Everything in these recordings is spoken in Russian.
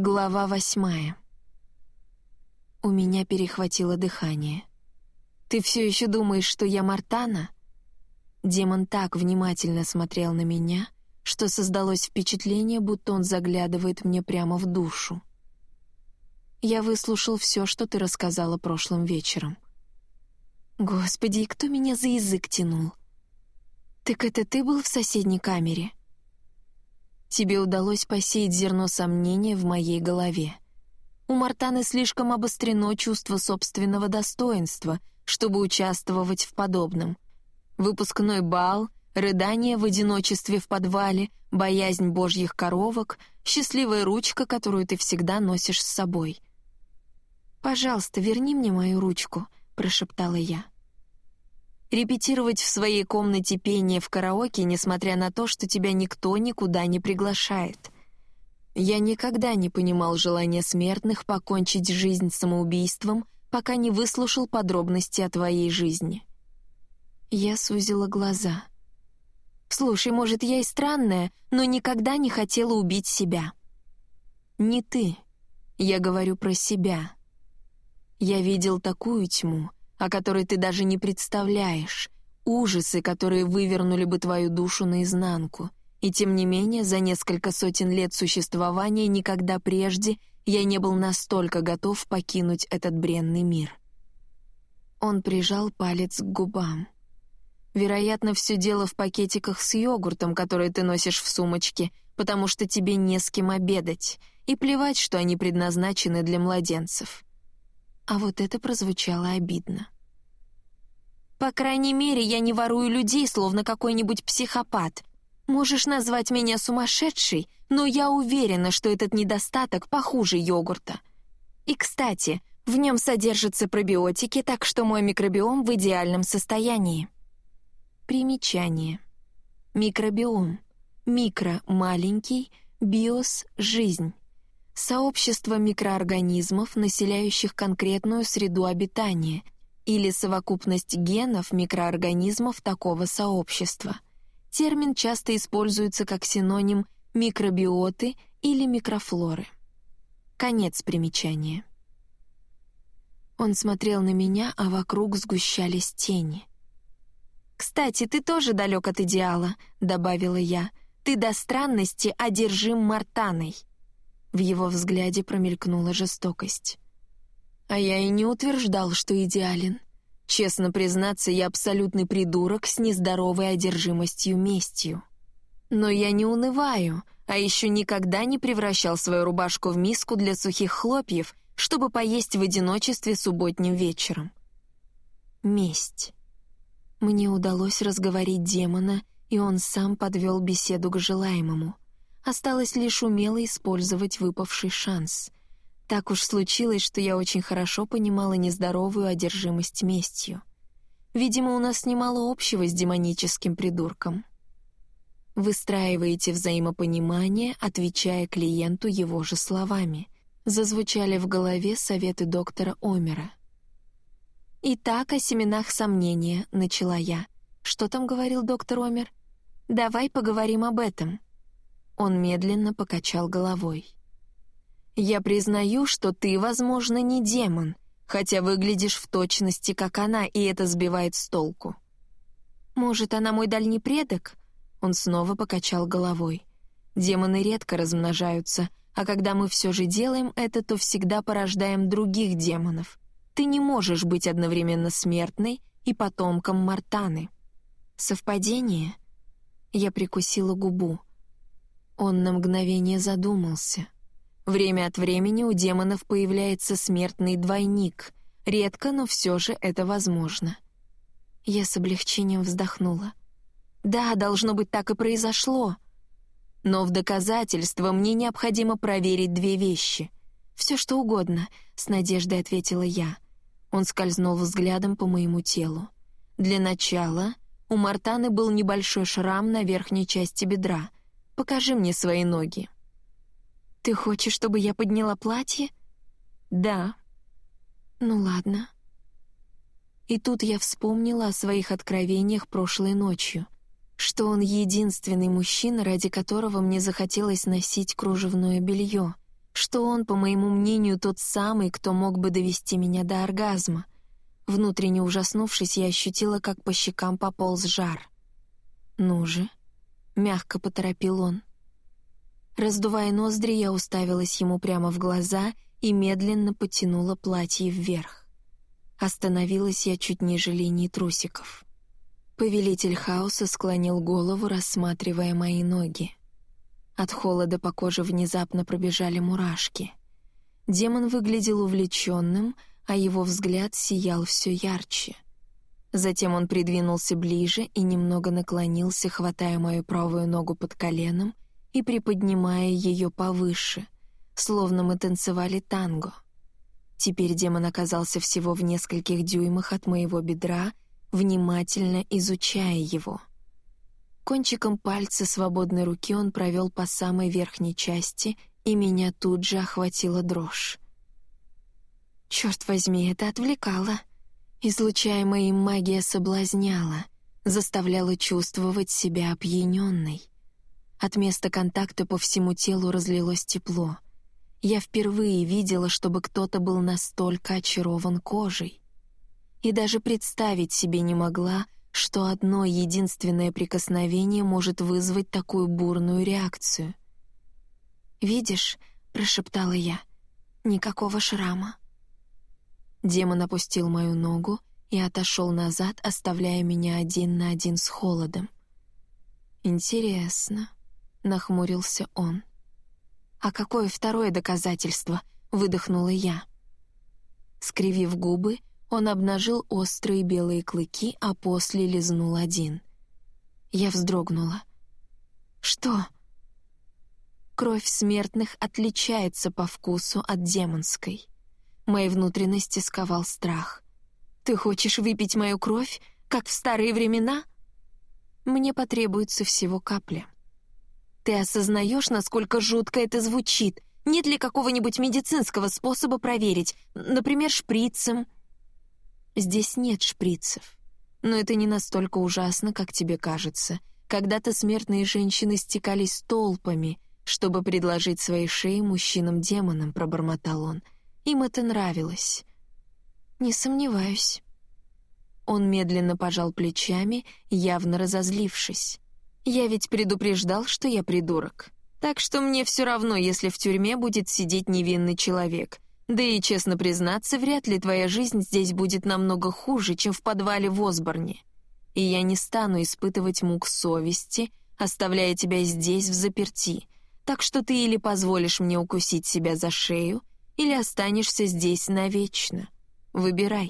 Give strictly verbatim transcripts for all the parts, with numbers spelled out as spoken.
Глава восьмая. У меня перехватило дыхание. «Ты все еще думаешь, что я Мартана?» Демон так внимательно смотрел на меня, что создалось впечатление, будто он заглядывает мне прямо в душу. «Я выслушал все, что ты рассказала прошлым вечером». «Господи, и кто меня за язык тянул?» «Так это ты был в соседней камере?» «Тебе удалось посеять зерно сомнения в моей голове. У Мартаны слишком обострено чувство собственного достоинства, чтобы участвовать в подобном. Выпускной бал, рыдание в одиночестве в подвале, боязнь божьих коровок, счастливая ручка, которую ты всегда носишь с собой». «Пожалуйста, верни мне мою ручку», — прошептала я. «Репетировать в своей комнате пение в караоке, несмотря на то, что тебя никто никуда не приглашает. Я никогда не понимал желания смертных покончить жизнь самоубийством, пока не выслушал подробности о твоей жизни». Я сузила глаза. «Слушай, может, я и странная, но никогда не хотела убить себя». «Не ты. Я говорю про себя. Я видел такую тьму, о которой ты даже не представляешь, ужасы, которые вывернули бы твою душу наизнанку. И тем не менее, за несколько сотен лет существования никогда прежде я не был настолько готов покинуть этот бренный мир». Он прижал палец к губам. «Вероятно, все дело в пакетиках с йогуртом, которые ты носишь в сумочке, потому что тебе не с кем обедать, и плевать, что они предназначены для младенцев». А вот это прозвучало обидно. «По крайней мере, я не ворую людей, словно какой-нибудь психопат. Можешь назвать меня сумасшедшей, но я уверена, что этот недостаток похуже йогурта. И, кстати, в нем содержатся пробиотики, так что мой микробиом в идеальном состоянии». Примечание. Микробиом. Микро — маленький, биос — жизнь. Сообщество микроорганизмов, населяющих конкретную среду обитания, или совокупность генов микроорганизмов такого сообщества. Термин часто используется как синоним микробиоты или микрофлоры. Конец примечания. Он смотрел на меня, а вокруг сгущались тени. «Кстати, ты тоже далек от идеала», — добавила я. «Ты до странности одержим Мартаной». В его взгляде промелькнула жестокость. «А я и не утверждал, что идеален. Честно признаться, я абсолютный придурок с нездоровой одержимостью местью. Но я не унываю, а еще никогда не превращал свою рубашку в миску для сухих хлопьев, чтобы поесть в одиночестве субботним вечером. Месть. Мне удалось разговорить демона, и он сам подвел беседу к желаемому. Осталось лишь умело использовать выпавший шанс. Так уж случилось, что я очень хорошо понимала нездоровую одержимость местью. Видимо, у нас немало общего с демоническим придурком. Выстраиваете взаимопонимание, отвечая клиенту его же словами. Зазвучали в голове советы доктора Омера. «Итак, о семенах сомнения», — начала я. «Что там говорил доктор Омер? Давай поговорим об этом». Он медленно покачал головой. «Я признаю, что ты, возможно, не демон, хотя выглядишь в точности, как она, и это сбивает с толку». «Может, она мой дальний предок?» Он снова покачал головой. «Демоны редко размножаются, а когда мы все же делаем это, то всегда порождаем других демонов. Ты не можешь быть одновременно смертной и потомком Мартаны». «Совпадение?» Я прикусила губу. Он на мгновение задумался. Время от времени у демонов появляется смертный двойник. Редко, но все же это возможно. Я с облегчением вздохнула. «Да, должно быть, так и произошло. Но в доказательство мне необходимо проверить две вещи. Все что угодно», — с надеждой ответила я. Он скользнул взглядом по моему телу. «Для начала у Мартаны был небольшой шрам на верхней части бедра. Покажи мне свои ноги». «Ты хочешь, чтобы я подняла платье?» «Да». «Ну ладно». И тут я вспомнила о своих откровениях прошлой ночью, что он единственный мужчина, ради которого мне захотелось носить кружевное белье, что он, по моему мнению, тот самый, кто мог бы довести меня до оргазма. Внутренне ужаснувшись, я ощутила, как по щекам пополз жар. «Ну же», — мягко поторопил он. Раздувая ноздри, я уставилась ему прямо в глаза и медленно потянула платье вверх. Остановилась я чуть ниже линии трусиков. Повелитель хаоса склонил голову, рассматривая мои ноги. От холода по коже внезапно пробежали мурашки. Демон выглядел увлеченным, а его взгляд сиял все ярче. Затем он придвинулся ближе и немного наклонился, хватая мою правую ногу под коленом и приподнимая ее повыше, словно мы танцевали танго. Теперь демон оказался всего в нескольких дюймах от моего бедра, внимательно изучая его. Кончиком пальца свободной руки он провел по самой верхней части, и меня тут же охватила дрожь. Черт возьми, это отвлекало. Излучаемая им магия соблазняла, заставляла чувствовать себя опьяненной. От места контакта по всему телу разлилось тепло. Я впервые видела, чтобы кто-то был настолько очарован кожей. И даже представить себе не могла, что одно единственное прикосновение может вызвать такую бурную реакцию. «Видишь», — прошептала я, — «никакого шрама». Демон опустил мою ногу и отошел назад, оставляя меня один на один с холодом. «Интересно», — нахмурился он. «А какое второе доказательство?» — выдохнула я. Скривив губы, он обнажил острые белые клыки, а после лизнул один. Я вздрогнула. «Что?» Кровь смертных отличается по вкусу от демонской. Мои внутренности сковал страх. «Ты хочешь выпить мою кровь, как в старые времена?» «Мне потребуется всего капля». «Ты осознаешь, насколько жутко это звучит? Нет ли какого-нибудь медицинского способа проверить, например, шприцем?» «Здесь нет шприцев. Но это не настолько ужасно, как тебе кажется. Когда-то смертные женщины стекались толпами, чтобы предложить свои шеи мужчинам-демонам», — пробормотал он. «Им это нравилось». «Не сомневаюсь». Он медленно пожал плечами, явно разозлившись. «Я ведь предупреждал, что я придурок. Так что мне все равно, если в тюрьме будет сидеть невинный человек. Да и, честно признаться, вряд ли твоя жизнь здесь будет намного хуже, чем в подвале в Осборне. И я не стану испытывать мук совести, оставляя тебя здесь взаперти. Так что ты или позволишь мне укусить себя за шею, или останешься здесь навечно. Выбирай».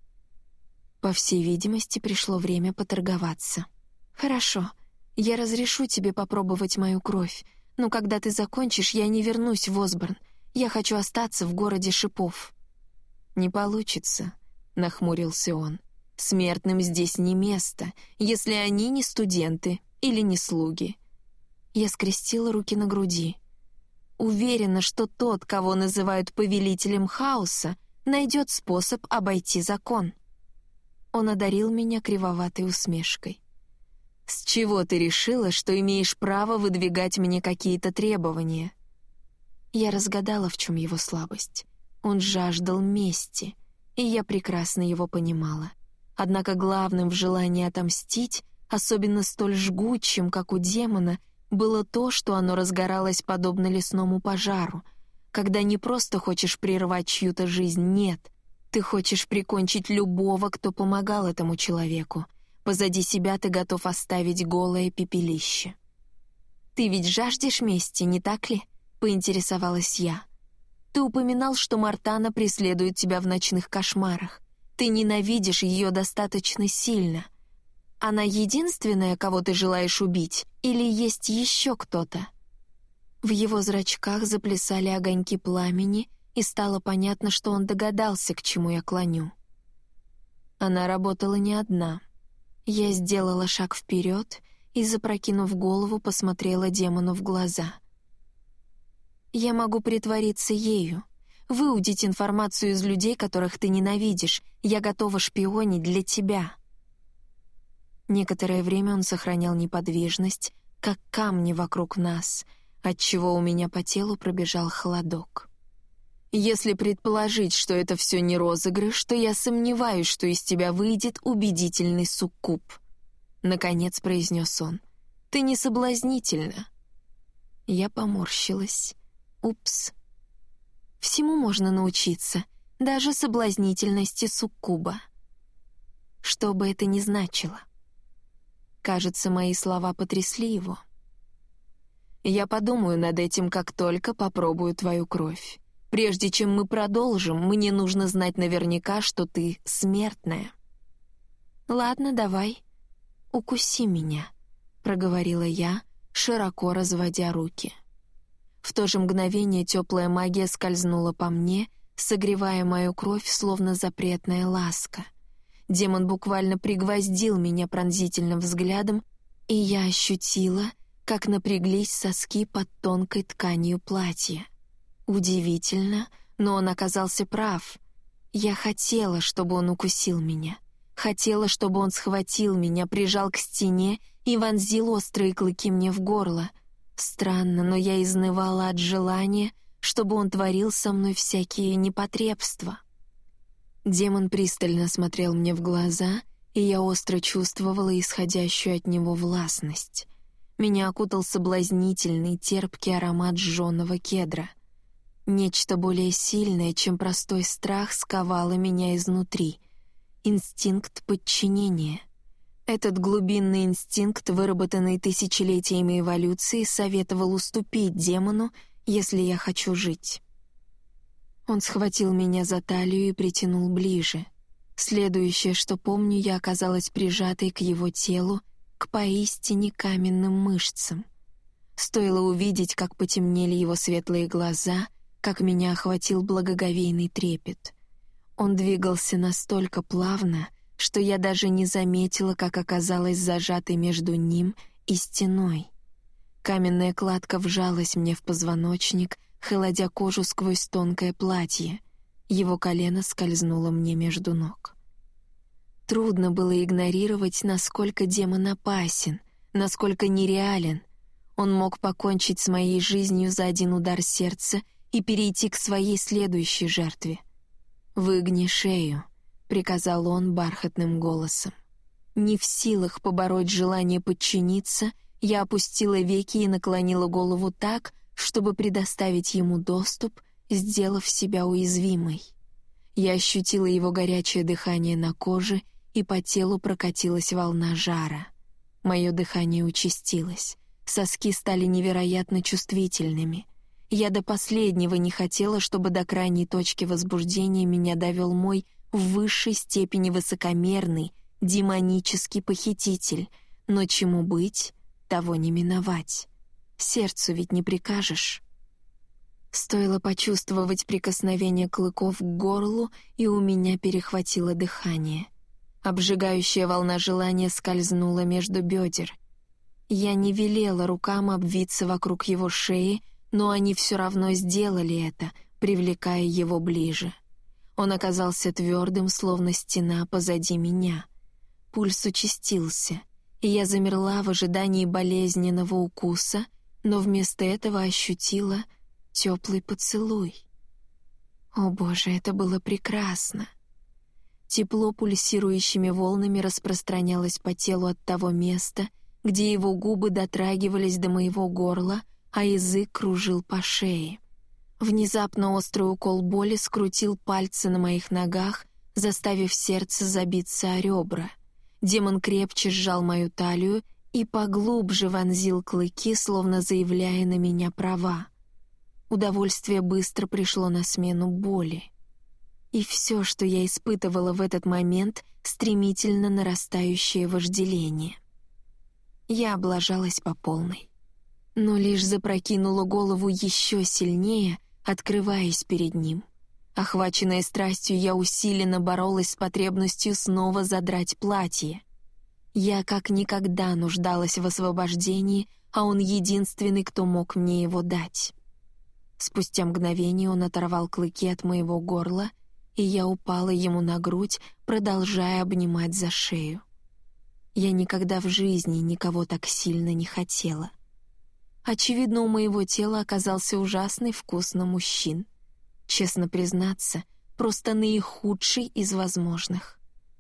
По всей видимости, пришло время поторговаться. «Хорошо, я разрешу тебе попробовать мою кровь, но когда ты закончишь, я не вернусь в Осборн. Я хочу остаться в городе шипов». «Не получится», — нахмурился он. «Смертным здесь не место, если они не студенты или не слуги». Я скрестила руки на груди. Уверена, что тот, кого называют повелителем хаоса, найдет способ обойти закон. Он одарил меня кривоватой усмешкой. «С чего ты решила, что имеешь право выдвигать мне какие-то требования?» Я разгадала, в чем его слабость. Он жаждал мести, и я прекрасно его понимала. Однако главным в желании отомстить, особенно столь жгучим, как у демона, было то, что оно разгоралось подобно лесному пожару, когда не просто хочешь прервать чью-то жизнь, нет, ты хочешь прикончить любого, кто помогал этому человеку. Позади себя ты готов оставить голое пепелище. «Ты ведь жаждешь мести, не так ли?» — поинтересовалась я. «Ты упоминал, что Мартана преследует тебя в ночных кошмарах. Ты ненавидишь ее достаточно сильно. Она единственная, кого ты желаешь убить, или есть еще кто-то?» В его зрачках заплясали огоньки пламени, и стало понятно, что он догадался, к чему я клоню. Она работала не одна. Я сделала шаг вперед и, запрокинув голову, посмотрела демону в глаза. «Я могу притвориться ею, выудить информацию из людей, которых ты ненавидишь. Я готова шпионить для тебя». Некоторое время он сохранял неподвижность, как камни вокруг нас, отчего у меня по телу пробежал холодок. Если предположить, что это все не розыгрыш, то я сомневаюсь, что из тебя выйдет убедительный суккуб. Наконец произнес он. Ты не соблазнительна. Я поморщилась. Упс. Всему можно научиться, даже соблазнительности суккуба. Что бы это ни значило. Кажется, мои слова потрясли его. Я подумаю над этим, как только попробую твою кровь. Прежде чем мы продолжим, мне нужно знать наверняка, что ты смертная. Ладно, давай. Укуси меня, проговорила я, широко разводя руки. В то же мгновение теплая магия скользнула по мне, согревая мою кровь, словно запретная ласка. Демон буквально пригвоздил меня пронзительным взглядом, и я ощутила, как напряглись соски под тонкой тканью платья. Удивительно, но он оказался прав. Я хотела, чтобы он укусил меня. Хотела, чтобы он схватил меня, прижал к стене и вонзил острые клыки мне в горло. Странно, но я изнывала от желания, чтобы он творил со мной всякие непотребства. Демон пристально смотрел мне в глаза, и я остро чувствовала исходящую от него властность. Меня окутал соблазнительный, терпкий аромат жженого кедра. Нечто более сильное, чем простой страх, сковало меня изнутри. Инстинкт подчинения. Этот глубинный инстинкт, выработанный тысячелетиями эволюции, советовал уступить демону, если я хочу жить. Он схватил меня за талию и притянул ближе. Следующее, что помню, я оказалась прижатой к его телу, к поистине каменным мышцам. Стоило увидеть, как потемнели его светлые глаза, как меня охватил благоговейный трепет. Он двигался настолько плавно, что я даже не заметила, как оказалась зажатой между ним и стеной. Каменная кладка вжалась мне в позвоночник, холодя кожу сквозь тонкое платье. Его колено скользнуло мне между ног. Трудно было игнорировать, насколько демон опасен, насколько нереален. Он мог покончить с моей жизнью за один удар сердца и перейти к своей следующей жертве. «Выгни шею», — приказал он бархатным голосом. Не в силах побороть желание подчиниться, я опустила веки и наклонила голову так, чтобы предоставить ему доступ, сделав себя уязвимой. Я ощутила его горячее дыхание на коже, и по телу прокатилась волна жара. Мое дыхание участилось, соски стали невероятно чувствительными. Я до последнего не хотела, чтобы до крайней точки возбуждения меня довел мой в высшей степени высокомерный, демонический похититель, но чему быть, того не миновать. Сердцу ведь не прикажешь. Стоило почувствовать прикосновение клыков к горлу, и у меня перехватило дыхание. Обжигающая волна желания скользнула между бедер. Я не велела рукам обвиться вокруг его шеи, но они все равно сделали это, привлекая его ближе. Он оказался твердым, словно стена позади меня. Пульс участился, и я замерла в ожидании болезненного укуса, но вместо этого ощутила теплый поцелуй. О боже, это было прекрасно! Тепло пульсирующими волнами распространялось по телу от того места, где его губы дотрагивались до моего горла, а язык кружил по шее. Внезапно острый укол боли скрутил пальцы на моих ногах, заставив сердце забиться о ребра. Демон крепче сжал мою талию и поглубже вонзил клыки, словно заявляя на меня права. Удовольствие быстро пришло на смену боли. И все, что я испытывала в этот момент, стремительно нарастающее вожделение. Я облажалась по полной, но лишь запрокинула голову еще сильнее, открываясь перед ним. Охваченная страстью, я усиленно боролась с потребностью снова задрать платье. Я как никогда нуждалась в освобождении, а он единственный, кто мог мне его дать. Спустя мгновение он оторвал клыки от моего горла, и я упала ему на грудь, продолжая обнимать за шею. Я никогда в жизни никого так сильно не хотела. Очевидно, у моего тела оказался ужасный вкус на мужчин. честно признаться, просто наихудший из возможных.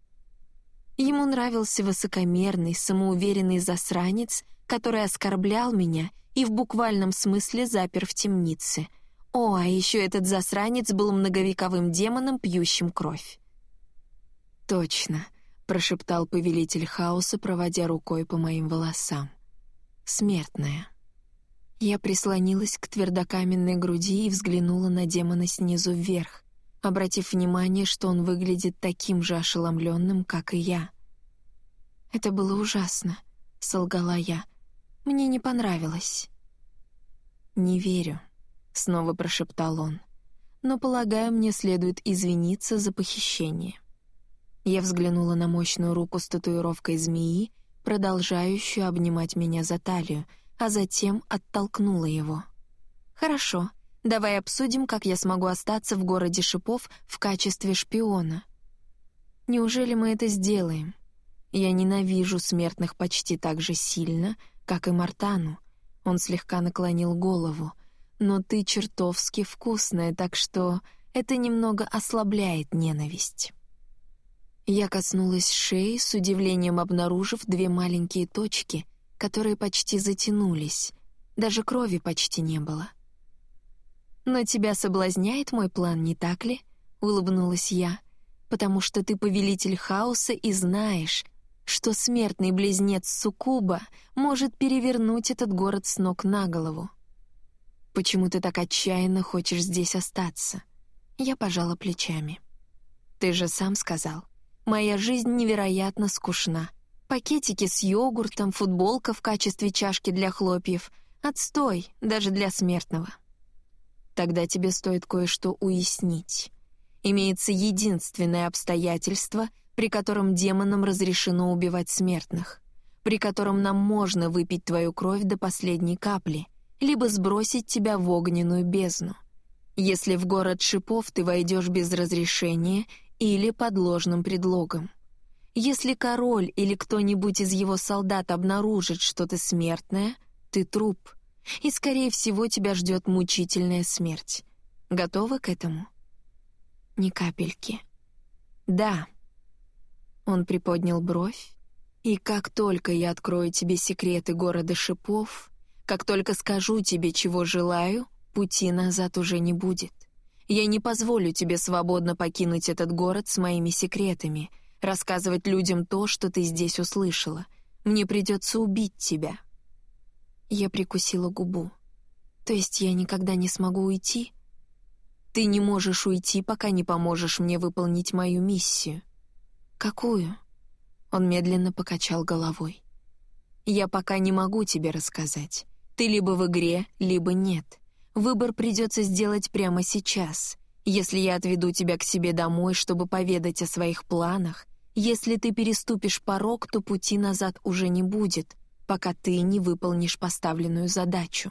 Ему нравился высокомерный, самоуверенный засранец, который оскорблял меня и в буквальном смысле запер в темнице. О, а еще этот засранец был многовековым демоном, пьющим кровь. «Точно», — прошептал повелитель хаоса, проводя рукой по моим волосам. «Смертная». Я прислонилась к твердокаменной груди и взглянула на демона снизу вверх, обратив внимание, что он выглядит таким же ошеломленным, как и я. «Это было ужасно», — солгала я. «Мне не понравилось». «Не верю», — снова прошептал он. «Но, полагаю, мне следует извиниться за похищение». Я взглянула на мощную руку с татуировкой змеи, продолжающую обнимать меня за талию, а затем оттолкнула его. «Хорошо, давай обсудим, как я смогу остаться в городе шипов в качестве шпиона. Неужели мы это сделаем? Я ненавижу смертных почти так же сильно, как и Мартану». Он слегка наклонил голову. «Но ты чертовски вкусная, так что это немного ослабляет ненависть». Я коснулась шеи, с удивлением обнаружив две маленькие точки, которые почти затянулись. Даже крови почти не было. «Но тебя соблазняет мой план, не так ли?» — улыбнулась я. «Потому что ты повелитель хаоса и знаешь, что смертный близнец Суккуба может перевернуть этот город с ног на голову. Почему ты так отчаянно хочешь здесь остаться?» Я пожала плечами. «Ты же сам сказал. Моя жизнь невероятно скучна. Пакетики с йогуртом, футболка в качестве чашки для хлопьев. Отстой, даже для смертного. Тогда тебе стоит кое-что уяснить. Имеется единственное обстоятельство, при котором демонам разрешено убивать смертных, при котором нам можно выпить твою кровь до последней капли, либо сбросить тебя в огненную бездну. Если в город шипов ты войдешь без разрешения или под ложным предлогом. Если король или кто-нибудь из его солдат обнаружит, что ты смертная, ты труп, и, скорее всего, тебя ждет мучительная смерть. Готова к этому?» «Ни капельки». «Да». Он приподнял бровь. «И как только я открою тебе секреты города шипов, как только скажу тебе, чего желаю, пути назад уже не будет. Я не позволю тебе свободно покинуть этот город с моими секретами, рассказывать людям то, что ты здесь услышала. Мне придется убить тебя». Я прикусила губу. «То есть я никогда не смогу уйти?» «Ты не можешь уйти, пока не поможешь мне выполнить мою миссию». «Какую?» Он медленно покачал головой. «Я пока не могу тебе рассказать. Ты либо в игре, либо нет. Выбор придется сделать прямо сейчас. Если я отведу тебя к себе домой, чтобы поведать о своих планах, если ты переступишь порог, то пути назад уже не будет, пока ты не выполнишь поставленную задачу».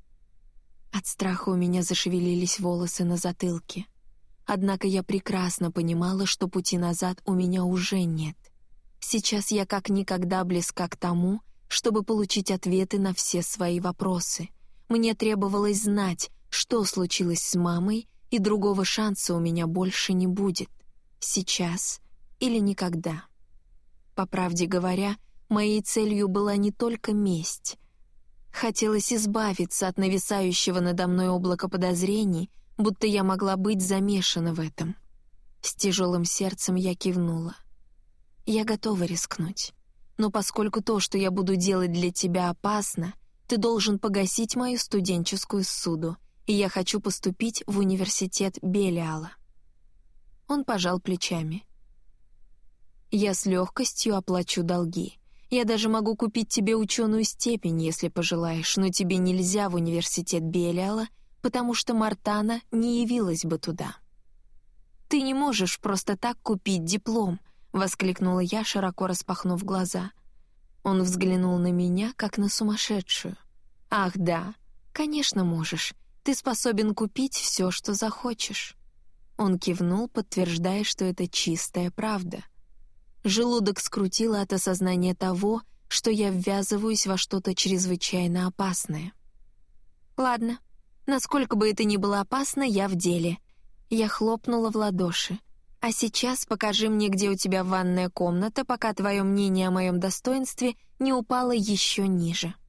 От страха у меня зашевелились волосы на затылке. Однако я прекрасно понимала, что пути назад у меня уже нет. Сейчас я как никогда близка к тому, чтобы получить ответы на все свои вопросы. Мне требовалось знать, что случилось с мамой, и другого шанса у меня больше не будет. Сейчас или никогда. По правде говоря, моей целью была не только месть. Хотелось избавиться от нависающего надо мной облака подозрений, будто я могла быть замешана в этом. С тяжелым сердцем я кивнула. «Я готова рискнуть. Но поскольку то, что я буду делать для тебя, опасно, ты должен погасить мою студенческую ссуду, и я хочу поступить в университет Белиала». Он пожал плечами. «Я с легкостью оплачу долги. Я даже могу купить тебе ученую степень, если пожелаешь, но тебе нельзя в университет Белиала, потому что Мартана не явилась бы туда». «Ты не можешь просто так купить диплом», — воскликнула я, широко распахнув глаза. Он взглянул на меня, как на сумасшедшую. «Ах, да, конечно можешь. Ты способен купить все, что захочешь». Он кивнул, подтверждая, что это чистая правда. Желудок скрутило от осознания того, что я ввязываюсь во что-то чрезвычайно опасное. «Ладно, насколько бы это ни было опасно, я в деле. Я хлопнула в ладоши. «А сейчас покажи мне, где у тебя ванная комната, пока твое мнение о моем достоинстве не упало еще ниже».